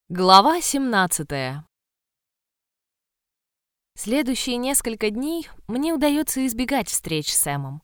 Глава 17. Следующие несколько дней мне удается избегать встреч с Сэмом.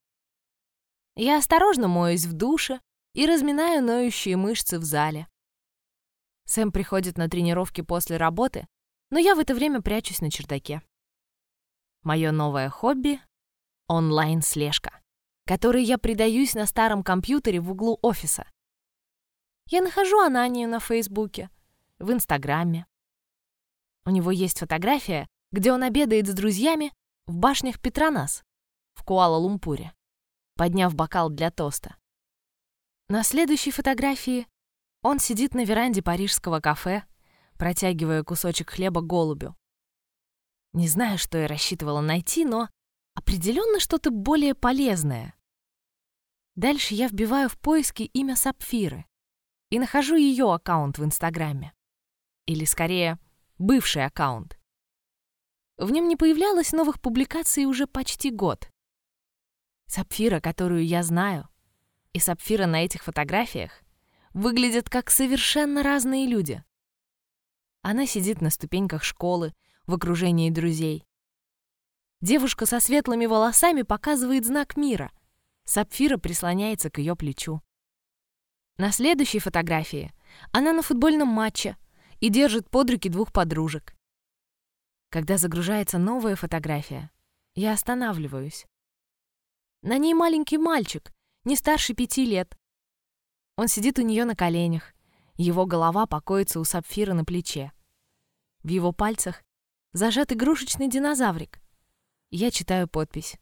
Я осторожно моюсь в душе и разминаю ноющие мышцы в зале. Сэм приходит на тренировки после работы, но я в это время прячусь на чердаке. Мое новое хобби — онлайн-слежка, которой я предаюсь на старом компьютере в углу офиса. Я нахожу Ананию на Фейсбуке, в Инстаграме. У него есть фотография, где он обедает с друзьями в башнях Петронас в Куала-Лумпуре, подняв бокал для тоста. На следующей фотографии он сидит на веранде парижского кафе, протягивая кусочек хлеба голубю. Не знаю, что я рассчитывала найти, но определенно что-то более полезное. Дальше я вбиваю в поиски имя Сапфиры и нахожу ее аккаунт в Инстаграме. Или, скорее, бывший аккаунт. В нем не появлялось новых публикаций уже почти год. Сапфира, которую я знаю, и Сапфира на этих фотографиях выглядят как совершенно разные люди. Она сидит на ступеньках школы в окружении друзей. Девушка со светлыми волосами показывает знак мира. Сапфира прислоняется к ее плечу. На следующей фотографии она на футбольном матче и держит под руки двух подружек. Когда загружается новая фотография, я останавливаюсь. На ней маленький мальчик, не старше 5 лет. Он сидит у нее на коленях, его голова покоится у Сапфиры на плече. В его пальцах зажат игрушечный динозаврик. Я читаю подпись.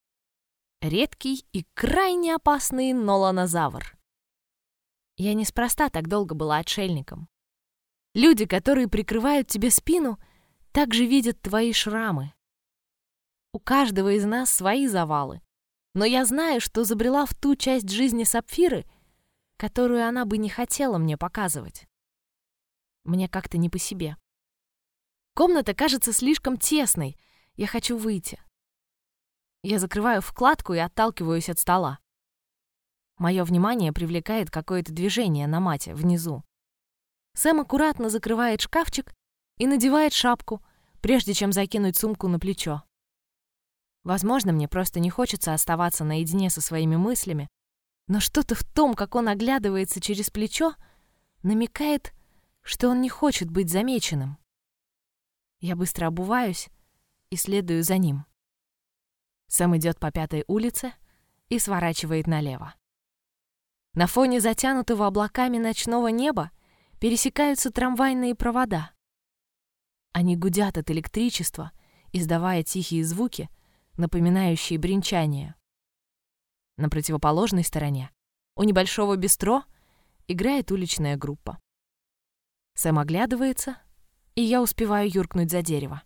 «Редкий и крайне опасный ноланозавр». Я неспроста так долго была отшельником. Люди, которые прикрывают тебе спину, также видят твои шрамы. У каждого из нас свои завалы, но я знаю, что забрела в ту часть жизни Сапфиры, которую она бы не хотела мне показывать. Мне как-то не по себе. Комната кажется слишком тесной, я хочу выйти. Я закрываю вкладку и отталкиваюсь от стола. Мое внимание привлекает какое-то движение на мате внизу. Сэм аккуратно закрывает шкафчик и надевает шапку, прежде чем закинуть сумку на плечо. Возможно, мне просто не хочется оставаться наедине со своими мыслями, но что-то в том, как он оглядывается через плечо, намекает, что он не хочет быть замеченным. Я быстро обуваюсь и следую за ним. Сэм идет по 5-й улице и сворачивает налево. На фоне затянутого облаками ночного неба пересекаются трамвайные провода. Они гудят от электричества, издавая тихие звуки, напоминающие бренчание. На противоположной стороне, у небольшого бистро, играет уличная группа. Сэм оглядывается, и я успеваю юркнуть за дерево.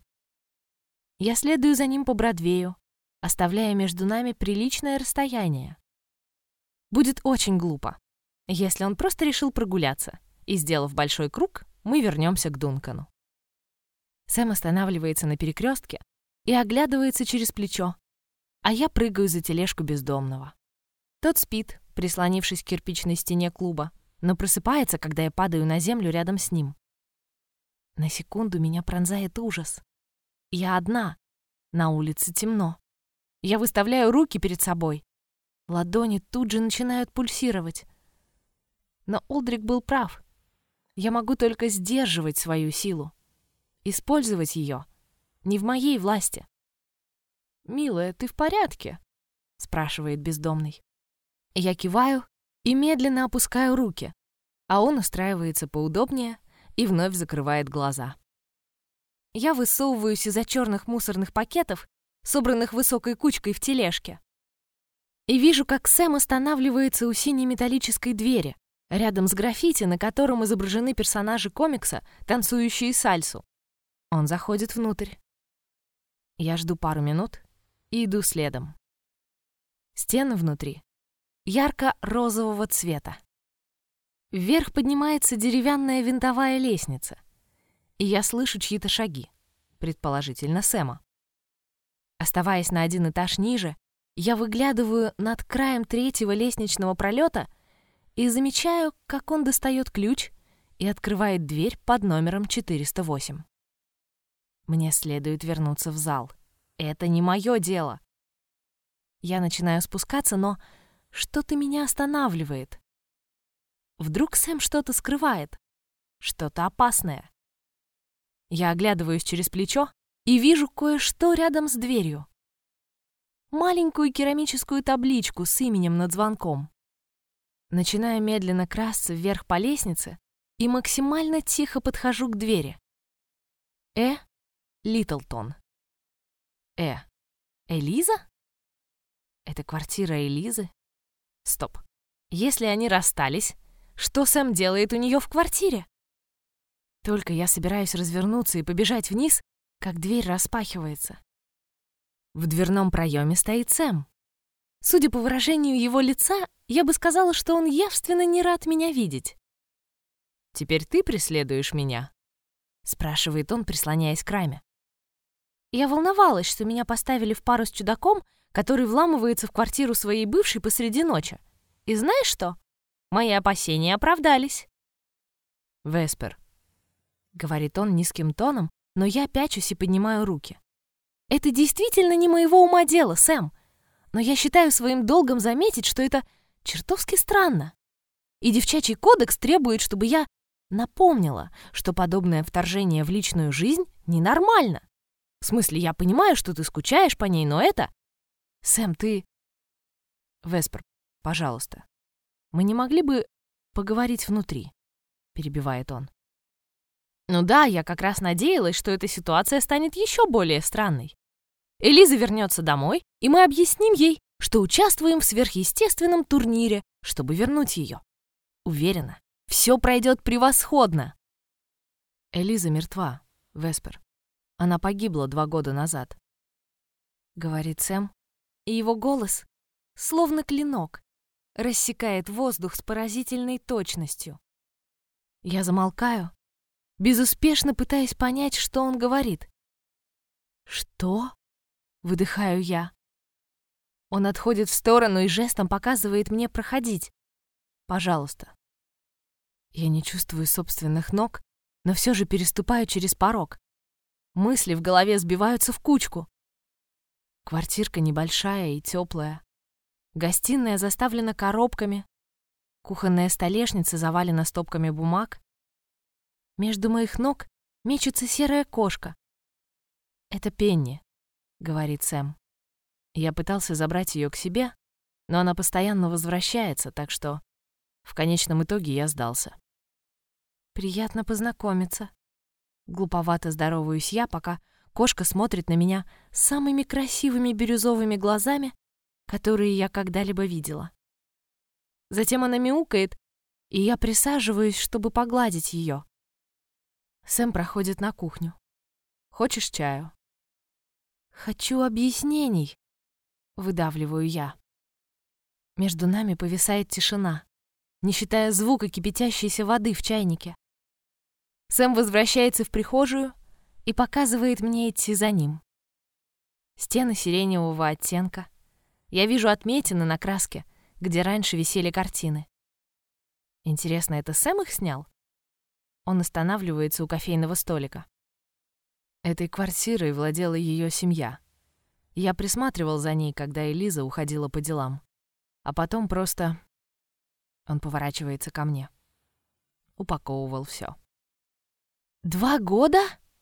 Я следую за ним по Бродвею, оставляя между нами приличное расстояние. Будет очень глупо, если он просто решил прогуляться, и, сделав большой круг, мы вернемся к Дункану. Сэм останавливается на перекрестке и оглядывается через плечо, а я прыгаю за тележку бездомного. Тот спит, прислонившись к кирпичной стене клуба, но просыпается, когда я падаю на землю рядом с ним. На секунду меня пронзает ужас. Я одна, на улице темно. Я выставляю руки перед собой. Ладони тут же начинают пульсировать. Но Олдрик был прав. Я могу только сдерживать свою силу. Использовать ее не в моей власти. «Милая, ты в порядке?» — спрашивает бездомный. Я киваю и медленно опускаю руки, а он устраивается поудобнее и вновь закрывает глаза. Я высовываюсь из-за черных мусорных пакетов, собранных высокой кучкой в тележке, и вижу, как Сэм останавливается у синей металлической двери, рядом с граффити, на котором изображены персонажи комикса, танцующие сальсу. Он заходит внутрь. Я жду пару минут и иду следом. Стены внутри ярко-розового цвета. Вверх поднимается деревянная винтовая лестница, и я слышу чьи-то шаги, предположительно Сэма. Оставаясь на один этаж ниже, я выглядываю над краем 3-го лестничного пролета и замечаю, как он достает ключ и открывает дверь под номером 408. Мне следует вернуться в зал. Это не мое дело. Я начинаю спускаться, но что-то меня останавливает. Вдруг Сэм что-то скрывает, что-то опасное. Я оглядываюсь через плечо и вижу кое-что рядом с дверью. Маленькую керамическую табличку с именем над звонком. Начинаю медленно красться вверх по лестнице и максимально тихо подхожу к двери. Литлтон. Элиза? Это квартира Элизы? Стоп. Если они расстались, что Сэм делает у нее в квартире? Только я собираюсь развернуться и побежать вниз, как дверь распахивается. В дверном проеме стоит Сэм. Судя по выражению его лица, я бы сказала, что он явственно не рад меня видеть. «Теперь ты преследуешь меня?» — спрашивает он, прислоняясь к раме. Я волновалась, что меня поставили в пару с чудаком, который вламывается в квартиру своей бывшей посреди ночи. И знаешь что? Мои опасения оправдались. «Веспер», — говорит он низким тоном, но я пячусь и поднимаю руки. «Это действительно не моего ума дело, Сэм, но я считаю своим долгом заметить, что это чертовски странно. И девчачий кодекс требует, чтобы я напомнила, что подобное вторжение в личную жизнь ненормально. В смысле, я понимаю, что ты скучаешь по ней, но это... Сэм, ты... Веспер, пожалуйста, мы не могли бы поговорить внутри?» — перебивает он. Ну да, я как раз надеялась, что эта ситуация станет еще более странной. Элиза вернется домой, и мы объясним ей, что участвуем в сверхъестественном турнире, чтобы вернуть ее. Уверена, все пройдет превосходно. Элиза мертва, Веспер. Она погибла 2 года назад. Говорит Сэм, и его голос, словно клинок, рассекает воздух с поразительной точностью. Я замолкаю, безуспешно пытаясь понять, что он говорит. «Что?» — выдыхаю я. Он отходит в сторону и жестом показывает мне проходить. «Пожалуйста». Я не чувствую собственных ног, но все же переступаю через порог. Мысли в голове сбиваются в кучку. Квартирка небольшая и теплая. Гостиная заставлена коробками. Кухонная столешница завалена стопками бумаг. Между моих ног мечется серая кошка. «Это Пенни», — говорит Сэм. Я пытался забрать ее к себе, но она постоянно возвращается, так что в конечном итоге я сдался. «Приятно познакомиться». Глуповато здороваюсь я, пока кошка смотрит на меня самыми красивыми бирюзовыми глазами, которые я когда-либо видела. Затем она мяукает, и я присаживаюсь, чтобы погладить ее. Сэм проходит на кухню. «Хочешь чаю?» «Хочу объяснений», — выдавливаю я. Между нами повисает тишина, не считая звука кипятящейся воды в чайнике. Сэм возвращается в прихожую и показывает мне идти за ним. Стены сиреневого оттенка. Я вижу отметины на краске, где раньше висели картины. Интересно, это Сэм их снял? Он останавливается у кофейного столика. Этой квартирой владела ее семья. Я присматривал за ней, когда Элиза уходила по делам. А потом просто... Он поворачивается ко мне. Упаковывал все. 2 года?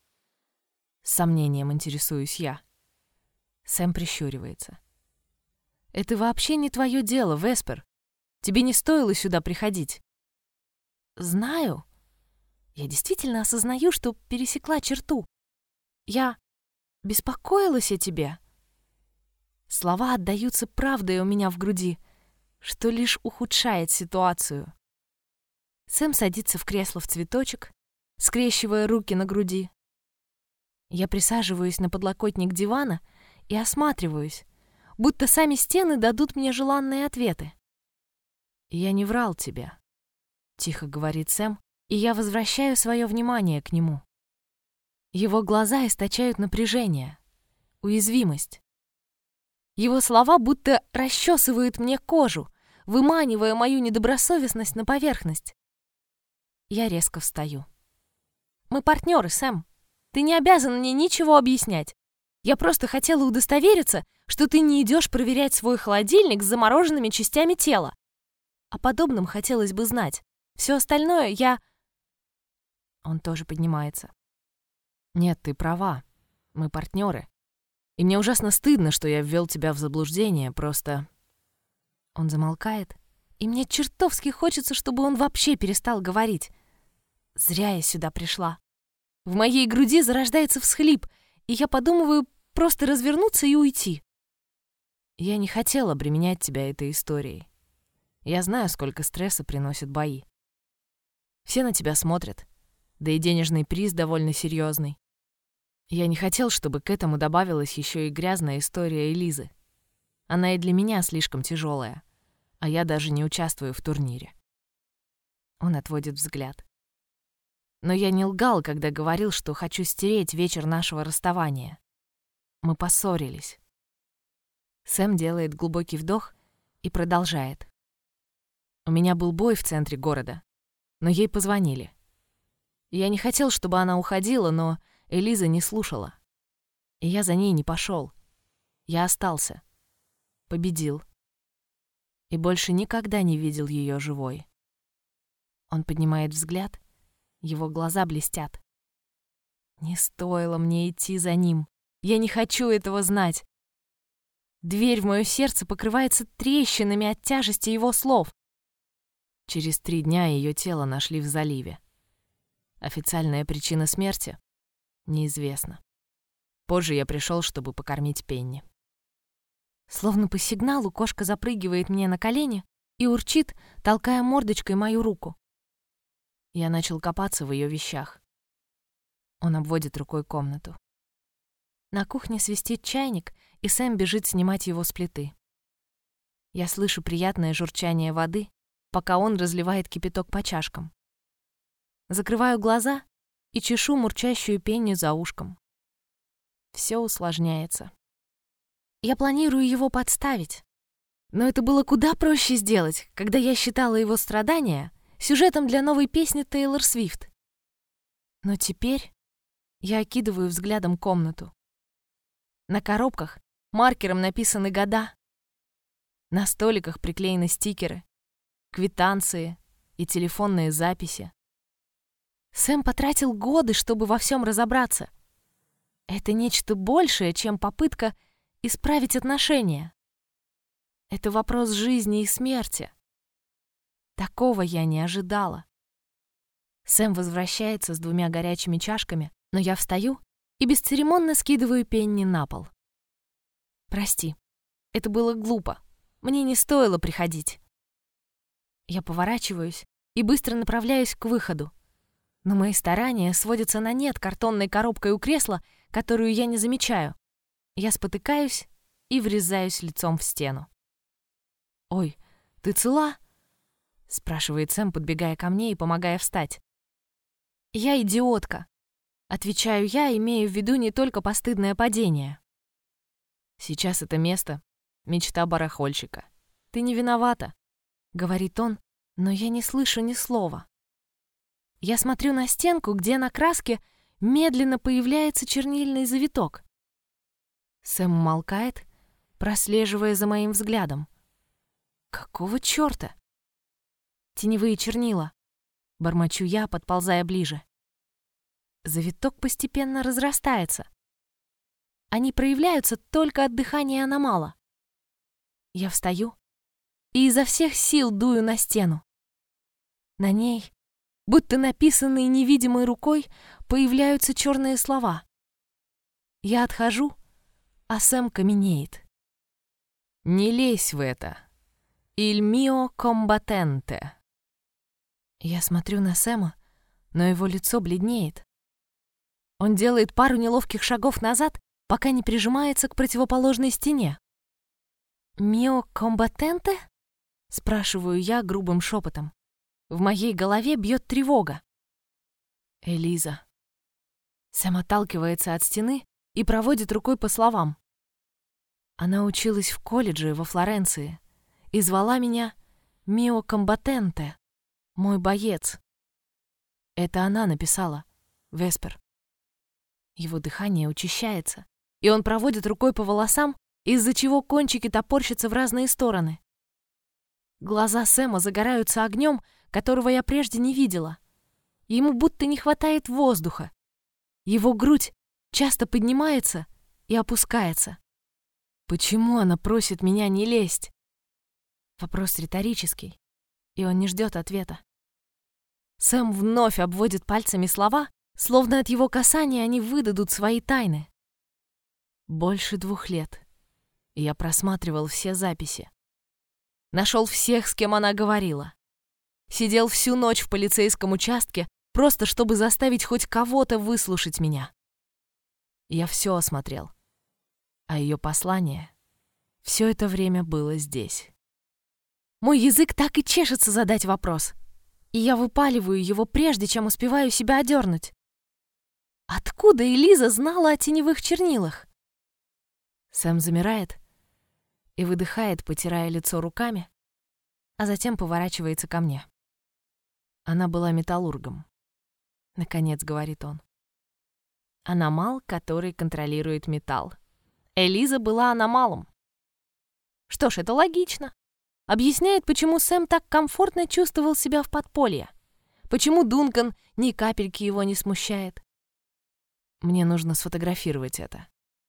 С сомнением интересуюсь я. Сэм прищуривается. Это вообще не твое дело, Веспер. Тебе не стоило сюда приходить. Знаю. Я действительно осознаю, что пересекла черту. Я беспокоилась о тебе. Слова отдаются правдой у меня в груди, что лишь ухудшает ситуацию. Сэм садится в кресло в цветочек, скрещивая руки на груди. Я присаживаюсь на подлокотник дивана и осматриваюсь, будто сами стены дадут мне желанные ответы. «Я не врал тебе», — тихо говорит Сэм, и я возвращаю свое внимание к нему. Его глаза источают напряжение, уязвимость. Его слова будто расчесывают мне кожу, выманивая мою недобросовестность на поверхность. Я резко встаю. «Мы партнеры, Сэм. Ты не обязан мне ничего объяснять. Я просто хотела удостовериться, что ты не идешь проверять свой холодильник с замороженными частями тела. О подобном хотелось бы знать. Все остальное я...» Он тоже поднимается. «Нет, ты права. Мы партнеры. И мне ужасно стыдно, что я ввел тебя в заблуждение, просто...» Он замолкает, и мне чертовски хочется, чтобы он вообще перестал говорить. Зря я сюда пришла. В моей груди зарождается всхлип, и я подумываю просто развернуться и уйти. Я не хотела обременять тебя этой историей. Я знаю, сколько стресса приносят бои. Все на тебя смотрят, да и денежный приз довольно серьезный. Я не хотел, чтобы к этому добавилась еще и грязная история Элизы. Она и для меня слишком тяжелая, а я даже не участвую в турнире. Он отводит взгляд. Но я не лгал, когда говорил, что хочу стереть вечер нашего расставания. Мы поссорились. Сэм делает глубокий вдох и продолжает. У меня был бой в центре города, но ей позвонили. Я не хотел, чтобы она уходила, но Элиза не слушала. И я за ней не пошел. Я остался. Победил. И больше никогда не видел ее живой. Он поднимает взгляд, его глаза блестят. Не стоило мне идти за ним. Я не хочу этого знать. Дверь в моё сердце покрывается трещинами от тяжести его слов. Через 3 дня ее тело нашли в заливе. Официальная причина смерти неизвестна. Позже я пришел, чтобы покормить Пенни. Словно по сигналу кошка запрыгивает мне на колени и урчит, толкая мордочкой мою руку. Я начал копаться в ее вещах. Он обводит рукой комнату. На кухне свистит чайник, и Сэм бежит снимать его с плиты. Я слышу приятное журчание воды, пока он разливает кипяток по чашкам. Закрываю глаза и чешу мурчащую Пенни за ушком. Все усложняется. Я планирую его подставить. Но это было куда проще сделать, когда я считала его страдания сюжетом для новой песни Тейлор Свифт. Но теперь я окидываю взглядом комнату. На коробках маркером написаны года. На столиках приклеены стикеры, квитанции и телефонные записи. Сэм потратил годы, чтобы во всем разобраться. Это нечто большее, чем попытка исправить отношения. Это вопрос жизни и смерти. Такого я не ожидала. Сэм возвращается с 2 горячими чашками, но я встаю и бесцеремонно скидываю Пенни на пол. Прости, это было глупо. Мне не стоило приходить. Я поворачиваюсь и быстро направляюсь к выходу. Но мои старания сводятся на нет картонной коробкой у кресла, которую я не замечаю. Я спотыкаюсь и врезаюсь лицом в стену. «Ой, ты цела?» — спрашивает Сэм, подбегая ко мне и помогая встать. «Я идиотка», — отвечаю я, имея в виду не только постыдное падение. «Сейчас это место — мечта барахольщика. Ты не виновата», — говорит он, но я не слышу ни слова. Я смотрю на стенку, где на краске медленно появляется чернильный завиток. Сэм умолкает, прослеживая за моим взглядом. Какого чёрта? Теневые чернила. Бормочу я, подползая ближе. Завиток постепенно разрастается. Они проявляются только от дыхания аномала. Я встаю и изо всех сил дую на стену. На ней, будто написанные невидимой рукой, появляются черные слова. Я отхожу, а Сэм каменеет. «Не лезь в это. Il mio combattente». Я смотрю на Сэма, но его лицо бледнеет. Он делает пару неловких шагов назад, пока не прижимается к противоположной стене. «Mio combattente?» — спрашиваю я грубым шепотом. В моей голове бьет тревога. «Элиза». Сэм отталкивается от стены и проводит рукой по словам. Она училась в колледже во Флоренции и звала меня «Mio combattente», мой боец. Это она написала. Веспер. Его дыхание учащается, и он проводит рукой по волосам, из-за чего кончики топорщатся в разные стороны. Глаза Сэма загораются огнем, которого я прежде не видела. Ему будто не хватает воздуха. Его грудь часто поднимается и опускается. Почему она просит меня не лезть? Вопрос риторический, и он не ждет ответа. Сэм вновь обводит пальцами слова, словно от его касания они выдадут свои тайны. Больше 2 лет. Я просматривал все записи. Нашел всех, с кем она говорила. Сидел всю ночь в полицейском участке, просто чтобы заставить хоть кого-то выслушать меня. Я все осмотрел. А ее послание все это время было здесь. Мой язык так и чешется задать вопрос, и я выпаливаю его, прежде чем успеваю себя одернуть. Откуда Элиза знала о теневых чернилах? Сэм замирает и выдыхает, потирая лицо руками, а затем поворачивается ко мне. Она была металлургом. Наконец, говорит он. Аномал, который контролирует металл. Элиза была аномалом. Что ж, это логично. Объясняет, почему Сэм так комфортно чувствовал себя в подполье. Почему Дункан ни капельки его не смущает. Мне нужно сфотографировать это.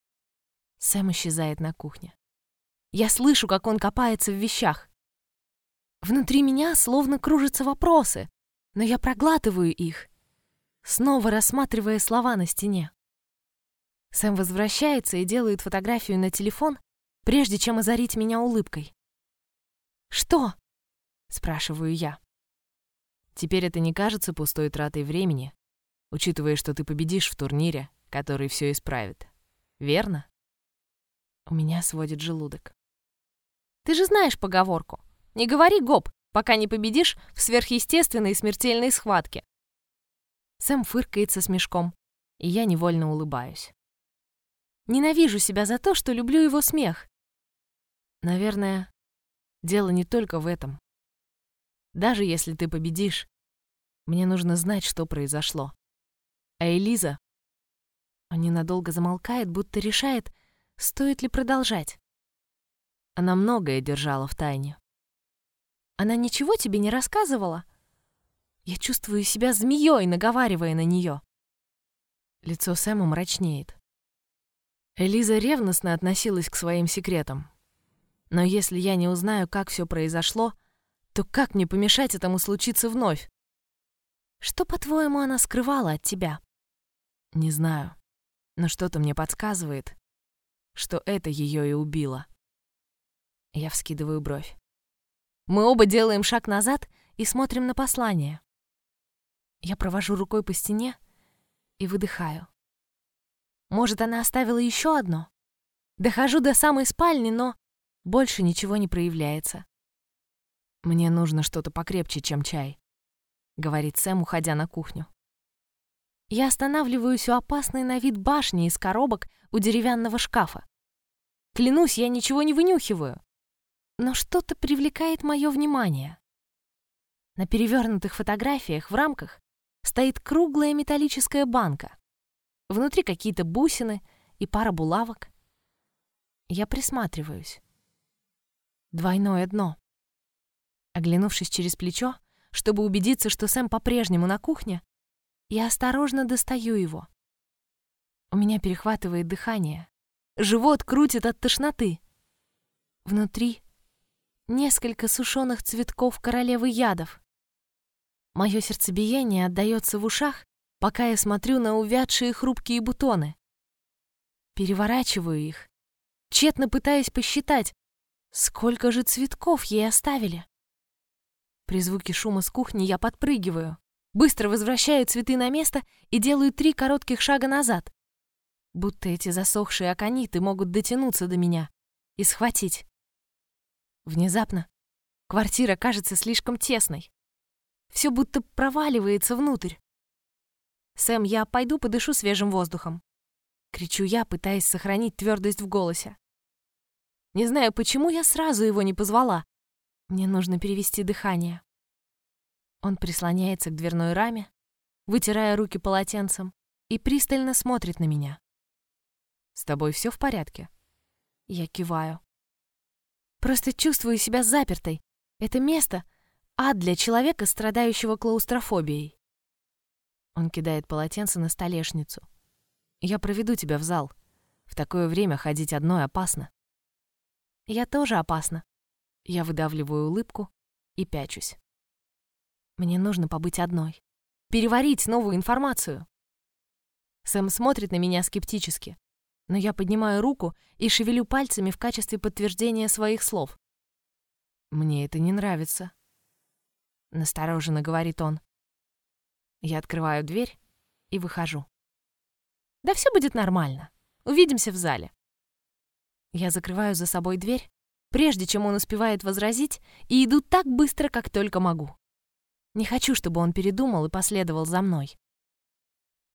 Сэм исчезает на кухне. Я слышу, как он копается в вещах. Внутри меня словно кружатся вопросы, но я проглатываю их, снова рассматривая слова на стене. Сэм возвращается и делает фотографию на телефон, прежде чем озарить меня улыбкой. «Что?» — спрашиваю я. «Теперь это не кажется пустой тратой времени, учитывая, что ты победишь в турнире, который все исправит. Верно?» У меня сводит желудок. «Ты же знаешь поговорку. Не говори гоп, пока не победишь в сверхъестественной смертельной схватке». Сэм фыркает со смешком, и я невольно улыбаюсь. Ненавижу себя за то, что люблю его смех. Наверное, дело не только в этом. Даже если ты победишь, мне нужно знать, что произошло. А Элиза... Он ненадолго замолкает, будто решает, стоит ли продолжать. Она многое держала в тайне. Она ничего тебе не рассказывала? Я чувствую себя змеей, наговаривая на нее. Лицо Сэма мрачнеет. Элиза ревностно относилась к своим секретам. Но если я не узнаю, как все произошло, то как мне помешать этому случиться вновь? Что, по-твоему, она скрывала от тебя? Не знаю, но что-то мне подсказывает, что это ее и убило. Я вскидываю бровь. Мы оба делаем шаг назад и смотрим на послание. Я провожу рукой по стене и выдыхаю. Может, она оставила еще одно? Дохожу до самой спальни, но больше ничего не проявляется. «Мне нужно что-то покрепче, чем чай», — говорит Сэм, уходя на кухню. Я останавливаюсь у опасной на вид башни из коробок у деревянного шкафа. Клянусь, я ничего не вынюхиваю. Но что-то привлекает мое внимание. На перевернутых фотографиях в рамках стоит круглая металлическая банка. Внутри какие-то бусины и пара булавок. Я присматриваюсь. Двойное дно. Оглянувшись через плечо, чтобы убедиться, что Сэм по-прежнему на кухне, я осторожно достаю его. У меня перехватывает дыхание. Живот крутит от тошноты. Внутри несколько сушеных цветков королевы ядов. Мое сердцебиение отдаётся в ушах, пока я смотрю на увядшие хрупкие бутоны. Переворачиваю их, тщетно пытаясь посчитать, сколько же цветков ей оставили. При звуке шума с кухни я подпрыгиваю, быстро возвращаю цветы на место и делаю 3 коротких шага назад, будто эти засохшие акониты могут дотянуться до меня и схватить. Внезапно квартира кажется слишком тесной. Все будто проваливается внутрь. «Сэм, я пойду подышу свежим воздухом», — кричу я, пытаясь сохранить твердость в голосе. Не знаю, почему я сразу его не позвала. Мне нужно перевести дыхание. Он прислоняется к дверной раме, вытирая руки полотенцем, и пристально смотрит на меня. «С тобой все в порядке?» Я киваю. «Просто чувствую себя запертой. Это место — ад для человека, страдающего клаустрофобией». Он кидает полотенце на столешницу. «Я проведу тебя в зал. В такое время ходить одной опасно». «Я тоже опасна». Я выдавливаю улыбку и пячусь. Мне нужно побыть одной. Переварить новую информацию. Сэм смотрит на меня скептически, но я поднимаю руку и шевелю пальцами в качестве подтверждения своих слов. «Мне это не нравится», — настороженно говорит он. Я открываю дверь и выхожу. «Да все будет нормально. Увидимся в зале». Я закрываю за собой дверь, прежде чем он успевает возразить, и иду так быстро, как только могу. Не хочу, чтобы он передумал и последовал за мной.